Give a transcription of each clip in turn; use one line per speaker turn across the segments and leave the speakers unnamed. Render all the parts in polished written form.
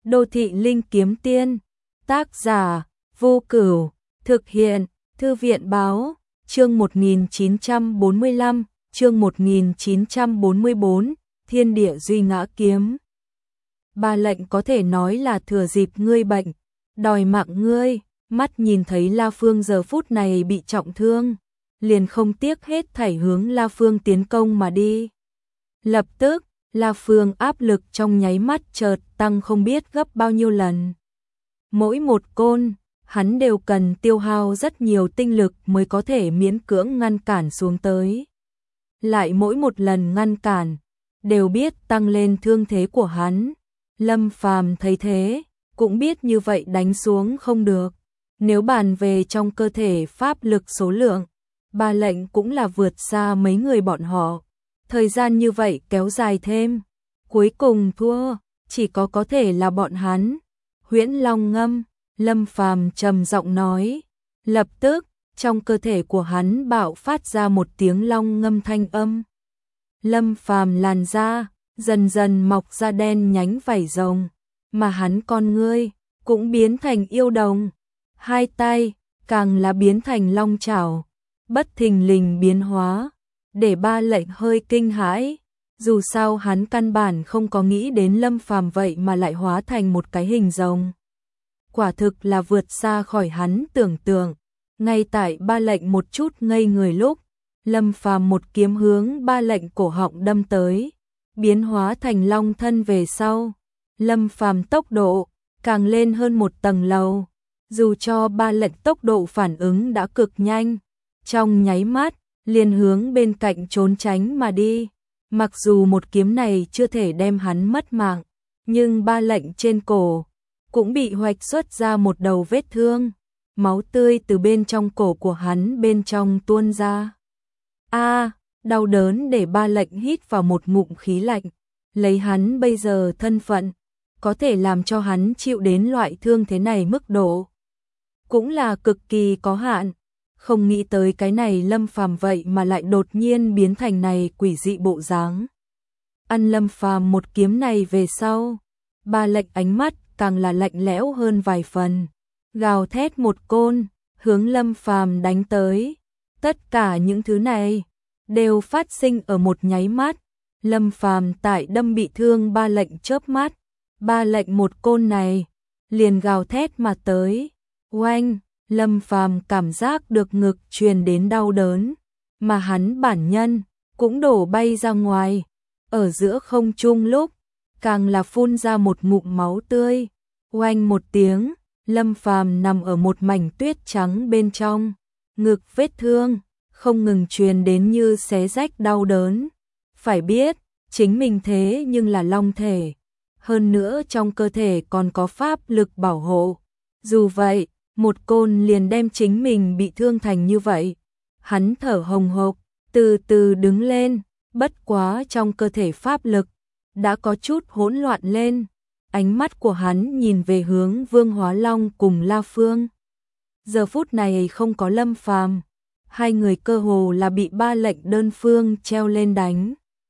Đô thị linh kiếm tiên. Tác giả: Vô Cửu. Thực hiện: Thư viện báo. Chương 1945, chương 1944, Thiên địa duy ngã kiếm. Ba lệnh có thể nói là thừa dịp ngươi bệnh, đòi mạng ngươi. Mắt nhìn thấy La Phương giờ phút này bị trọng thương, liền không tiếc hết thảy hướng La Phương tiến công mà đi. Lập tức, La Phương áp lực trong nháy mắt chợt tăng không biết gấp bao nhiêu lần. Mỗi một côn, hắn đều cần tiêu hao rất nhiều tinh lực mới có thể miễn cưỡng ngăn cản xuống tới. Lại mỗi một lần ngăn cản, đều biết tăng lên thương thế của hắn. Lâm Phàm thấy thế, cũng biết như vậy đánh xuống không được. Nếu bàn về trong cơ thể pháp lực số lượng, ba lệnh cũng là vượt xa mấy người bọn họ. Thời gian như vậy kéo dài thêm, cuối cùng thua, chỉ có thể là bọn hắn. Huyễn Long ngâm, Lâm Phàm trầm giọng nói. Lập tức, trong cơ thể của hắn bạo phát ra một tiếng long ngâm thanh âm. Lâm Phàm làn da dần dần mọc ra đen nhánh vảy rồng, mà hắn con ngươi cũng biến thành yêu đồng. Hai tay càng là biến thành long chảo, bất thình lình biến hóa, để ba lệnh hơi kinh hãi. Dù sao hắn căn bản không có nghĩ đến Lâm Phàm vậy mà lại hóa thành một cái hình rồng. Quả thực là vượt xa khỏi hắn tưởng tượng. Ngay tại ba lệnh một chút ngây người lúc, Lâm Phàm một kiếm hướng ba lệnh cổ họng đâm tới, biến hóa thành long thân về sau. Lâm Phàm tốc độ càng lên hơn một tầng lầu. Dù cho ba lệnh tốc độ phản ứng đã cực nhanh, trong nháy mắt liền hướng bên cạnh trốn tránh mà đi. Mặc dù một kiếm này chưa thể đem hắn mất mạng, nhưng ba lệnh trên cổ cũng bị hoạch xuất ra một đầu vết thương, máu tươi từ bên trong cổ của hắn bên trong tuôn ra. Đau đớn để ba lệnh hít vào một ngụm khí lạnh. Lấy hắn bây giờ thân phận, có thể làm cho hắn chịu đến loại thương thế này mức độ cũng là cực kỳ có hạn. Không nghĩ tới cái này Lâm Phàm vậy mà lại đột nhiên biến thành này quỷ dị bộ dáng. Ăn Lâm Phàm một kiếm này về sau, ba lệnh ánh mắt càng là lạnh lẽo hơn vài phần, gào thét một côn hướng Lâm Phàm đánh tới. Tất cả những thứ này đều phát sinh ở một nháy mắt. Lâm Phàm tại đâm bị thương ba lệnh chớp mắt, ba lệnh một côn này liền gào thét mà tới. Oanh! Lâm Phàm cảm giác được ngực truyền đến đau đớn, mà hắn bản nhân cũng đổ bay ra ngoài. Ở giữa không trung lúc, càng là phun ra một ngụm máu tươi. Oanh một tiếng, Lâm Phàm nằm ở một mảnh tuyết trắng bên trong, ngực vết thương không ngừng truyền đến như xé rách đau đớn. Phải biết, chính mình thế nhưng là long thể, hơn nữa trong cơ thể còn có pháp lực bảo hộ. Dù vậy, một côn liền đem chính mình bị thương thành như vậy. Hắn thở hồng hộc, từ từ đứng lên, bất quá trong cơ thể pháp lực đã có chút hỗn loạn lên. Ánh mắt của hắn nhìn về hướng Vương Hóa Long cùng La Phương. Giờ phút này không có Lâm Phàm, hai người cơ hồ là bị ba lệnh đơn phương treo lên đánh.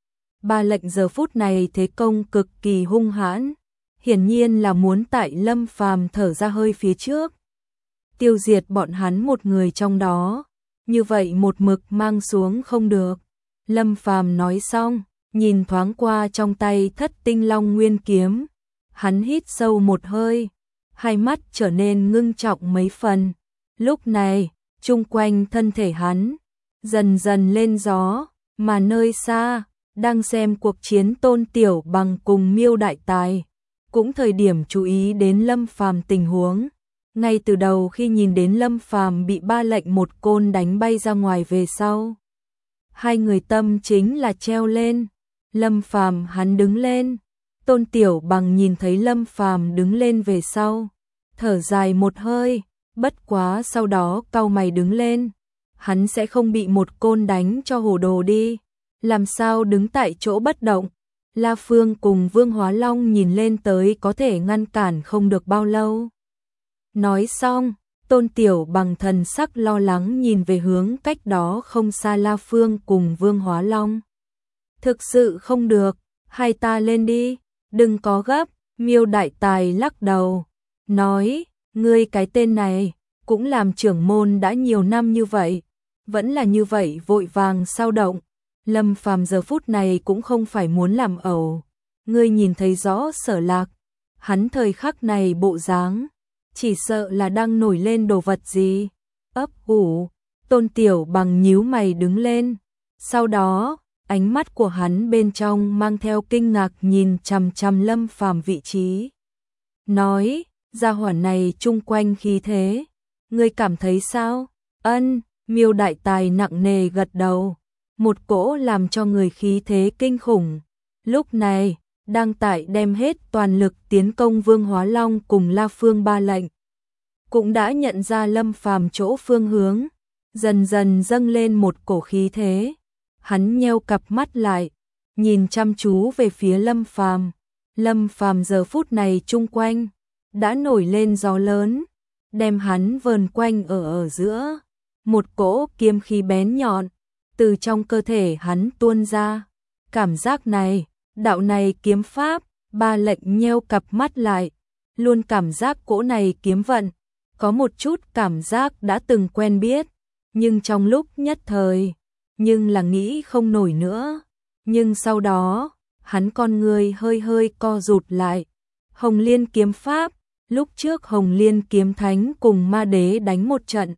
Ba lệnh giờ phút này thế công cực kỳ hung hãn, hiển nhiên là muốn tại Lâm Phàm thở ra hơi phía trước tiêu diệt bọn hắn một người trong đó. Như vậy một mực mang xuống không được. Lâm Phàm nói xong, nhìn thoáng qua trong tay Thất Tinh Long Nguyên kiếm, hắn hít sâu một hơi, hai mắt trở nên ngưng trọng mấy phần. Lúc này, chung quanh thân thể hắn dần dần lên gió, mà nơi xa đang xem cuộc chiến Tôn Tiểu Bằng cùng Miêu Đại Tài cũng thời điểm chú ý đến Lâm Phàm tình huống. Ngay từ đầu khi nhìn đến Lâm Phàm bị ba lệnh một côn đánh bay ra ngoài về sau, hai người tâm chính là treo lên. Lâm Phàm hắn đứng lên, Tôn Tiểu Bằng nhìn thấy Lâm Phàm đứng lên về sau, thở dài một hơi, bất quá sau đó cau mày đứng lên. Hắn sẽ không bị một côn đánh cho hồ đồ đi, làm sao đứng tại chỗ bất động. La Phương cùng Vương Hóa Long nhìn lên tới có thể ngăn cản không được bao lâu. Nói xong, Tôn Tiểu Bằng thần sắc lo lắng nhìn về hướng cách đó không xa La Phương cùng Vương Hóa Long. Thực sự không được, hai ta lên đi, đừng có gấp. Miêu Đại Tài lắc đầu, nói, ngươi cái tên này, cũng làm trưởng môn đã nhiều năm như vậy, vẫn là như vậy vội vàng sao động. Lâm Phàm giờ phút này cũng không phải muốn làm ẩu. Ngươi nhìn thấy rõ Sở Lạc, hắn thời khắc này bộ dáng, chỉ sợ là đang nổi lên đồ vật gì. Ấp ủ, Tôn Tiểu Bằng nhíu mày đứng lên. Sau đó, ánh mắt của hắn bên trong mang theo kinh ngạc nhìn chằm chằm Lâm Phàm vị trí. Nói, gia hỏa này chung quanh khí thế, ngươi cảm thấy sao? Ân, Miêu Đại Tài nặng nề gật đầu. Một cỗ làm cho người khí thế kinh khủng. Lúc này, đang tại đem hết toàn lực tiến công Vương Hóa Long cùng La Phương Ba lệnh. Cũng đã nhận ra Lâm Phàm chỗ phương hướng, dần dần dâng lên một cổ khí thế. Hắn nheo cặp mắt lại, nhìn chăm chú về phía Lâm Phàm. Lâm Phàm giờ phút này chung quanh đã nổi lên gió lớn, đem hắn vờn quanh ở giữa. Một cỗ kiếm khí bén nhọn từ trong cơ thể hắn tuôn ra. Cảm giác này, đạo này kiếm pháp, Ba lệnh nheo cặp mắt lại, luôn cảm giác cỗ này kiếm vận, có một chút cảm giác đã từng quen biết, nhưng trong lúc nhất thời, nhưng là nghĩ không nổi nữa. Nhưng sau đó, hắn con người hơi hơi co rụt lại. Hồng Liên kiếm pháp, lúc trước Hồng Liên kiếm thánh cùng ma đế đánh một trận.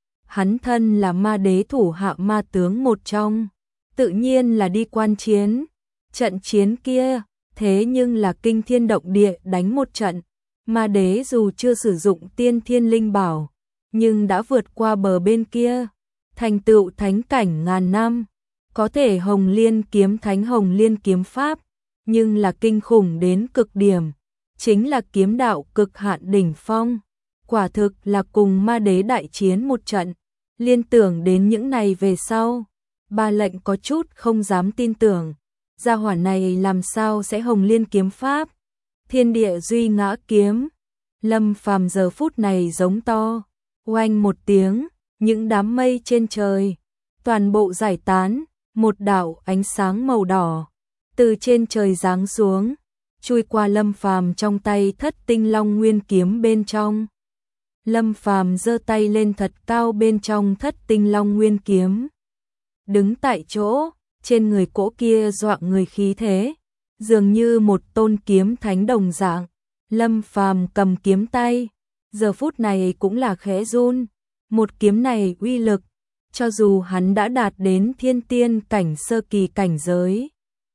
Hắn thân là ma đế thủ hạ ma tướng một trong, tự nhiên là đi quan chiến. Trận chiến kia, thế nhưng là kinh thiên động địa đánh một trận. Ma đế dù chưa sử dụng tiên thiên linh bảo, nhưng đã vượt qua bờ bên kia, thành tựu thánh cảnh ngàn năm. Có thể Hồng Liên kiếm thánh Hồng Liên kiếm pháp, nhưng là kinh khủng đến cực điểm, chính là kiếm đạo cực hạn đỉnh phong. Quả thực là cùng ma đế đại chiến một trận. Liên tưởng đến những này về sau, Ba lệnh có chút không dám tin tưởng. Gia hỏa này làm sao sẽ Hồng Liên kiếm pháp? Thiên địa duy ngã kiếm. Lâm Phàm giờ phút này giống to, oanh một tiếng, những đám mây trên trời toàn bộ giải tán, một đạo ánh sáng màu đỏ từ trên trời giáng xuống, chui qua Lâm Phàm trong tay Thất Tinh Long Nguyên kiếm bên trong. Lâm Phàm giơ tay lên thật cao bên trong Thất Tinh Long Nguyên kiếm. Đứng tại chỗ, trên người cỗ kia dọa người khí thế, dường như một tôn kiếm thánh đồng dạng. Lâm Phàm cầm kiếm tay, giờ phút này cũng là khẽ run. Một kiếm này uy lực, cho dù hắn đã đạt đến thiên tiên cảnh sơ kỳ cảnh giới,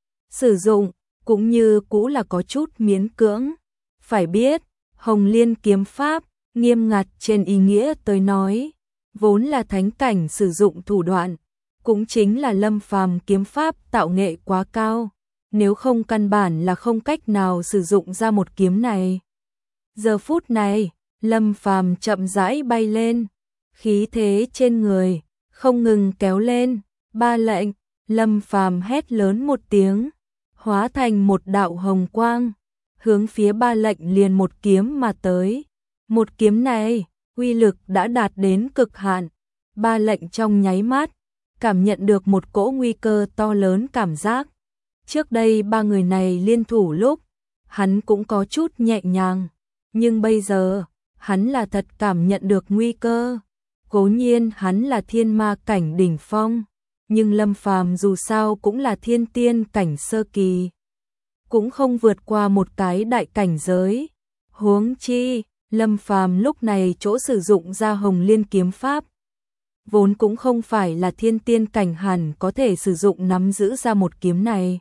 sử dụng cũng như cũ là có chút miễn cưỡng. Phải biết, Hồng Liên kiếm pháp, nghiêm ngặt trên ý nghĩa tới nói, vốn là thánh cảnh sử dụng thủ đoạn, cũng chính là Lâm Phàm kiếm pháp tạo nghệ quá cao, nếu không căn bản là không cách nào sử dụng ra một kiếm này. Giờ phút này, Lâm Phàm chậm rãi bay lên, khí thế trên người không ngừng kéo lên. Ba lệnh, Lâm Phàm hét lớn một tiếng, hóa thành một đạo hồng quang, hướng phía Ba lệnh liền một kiếm mà tới. Một kiếm này, uy lực đã đạt đến cực hạn. Ba lệnh trong nháy mắt, cảm nhận được một cỗ nguy cơ to lớn cảm giác. Trước đây ba người này liên thủ lúc, hắn cũng có chút nhẹ nhàng, nhưng bây giờ, hắn là thật cảm nhận được nguy cơ. Cố nhiên hắn là thiên ma cảnh đỉnh phong, nhưng Lâm Phàm dù sao cũng là thiên tiên cảnh sơ kỳ, cũng không vượt qua một cái đại cảnh giới. Huống chi, Lâm Phàm lúc này chỗ sử dụng ra Hồng Liên kiếm pháp, vốn cũng không phải là thiên tiên cảnh hẳn có thể sử dụng nắm giữ ra một kiếm này.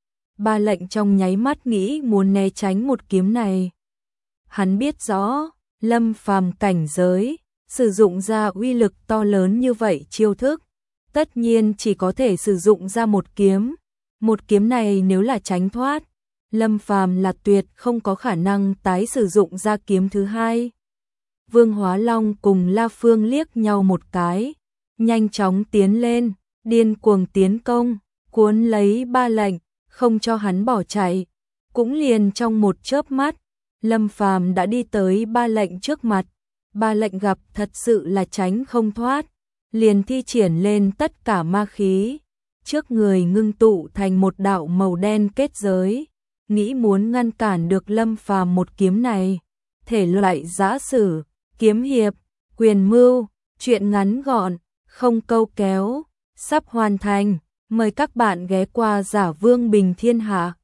Ba lệnh trong nháy mắt nghĩ muốn né tránh một kiếm này. Hắn biết rõ, Lâm Phàm cảnh giới, sử dụng ra uy lực to lớn như vậy chiêu thức, tất nhiên chỉ có thể sử dụng ra một kiếm. Một kiếm này nếu là tránh thoát, Lâm Phàm là tuyệt không có khả năng tái sử dụng ra kiếm thứ hai. Vương Hóa Long cùng La Phương liếc nhau một cái, nhanh chóng tiến lên, điên cuồng tiến công, cuốn lấy ba lệnh, không cho hắn bỏ chạy. Cũng liền trong một chớp mắt, Lâm Phàm đã đi tới ba lệnh trước mặt. Ba lệnh gặp thật sự là tránh không thoát, liền thi triển lên tất cả ma khí, trước người ngưng tụ thành một đạo màu đen kết giới, nghĩ muốn ngăn cản được Lâm Phàm một kiếm này. Thể loại giã sử, kiếm hiệp, quyền mưu, truyện ngắn gọn, không câu kéo, sắp hoàn thành. Mời các bạn ghé qua Giả Vương Bình Thiên Hạ.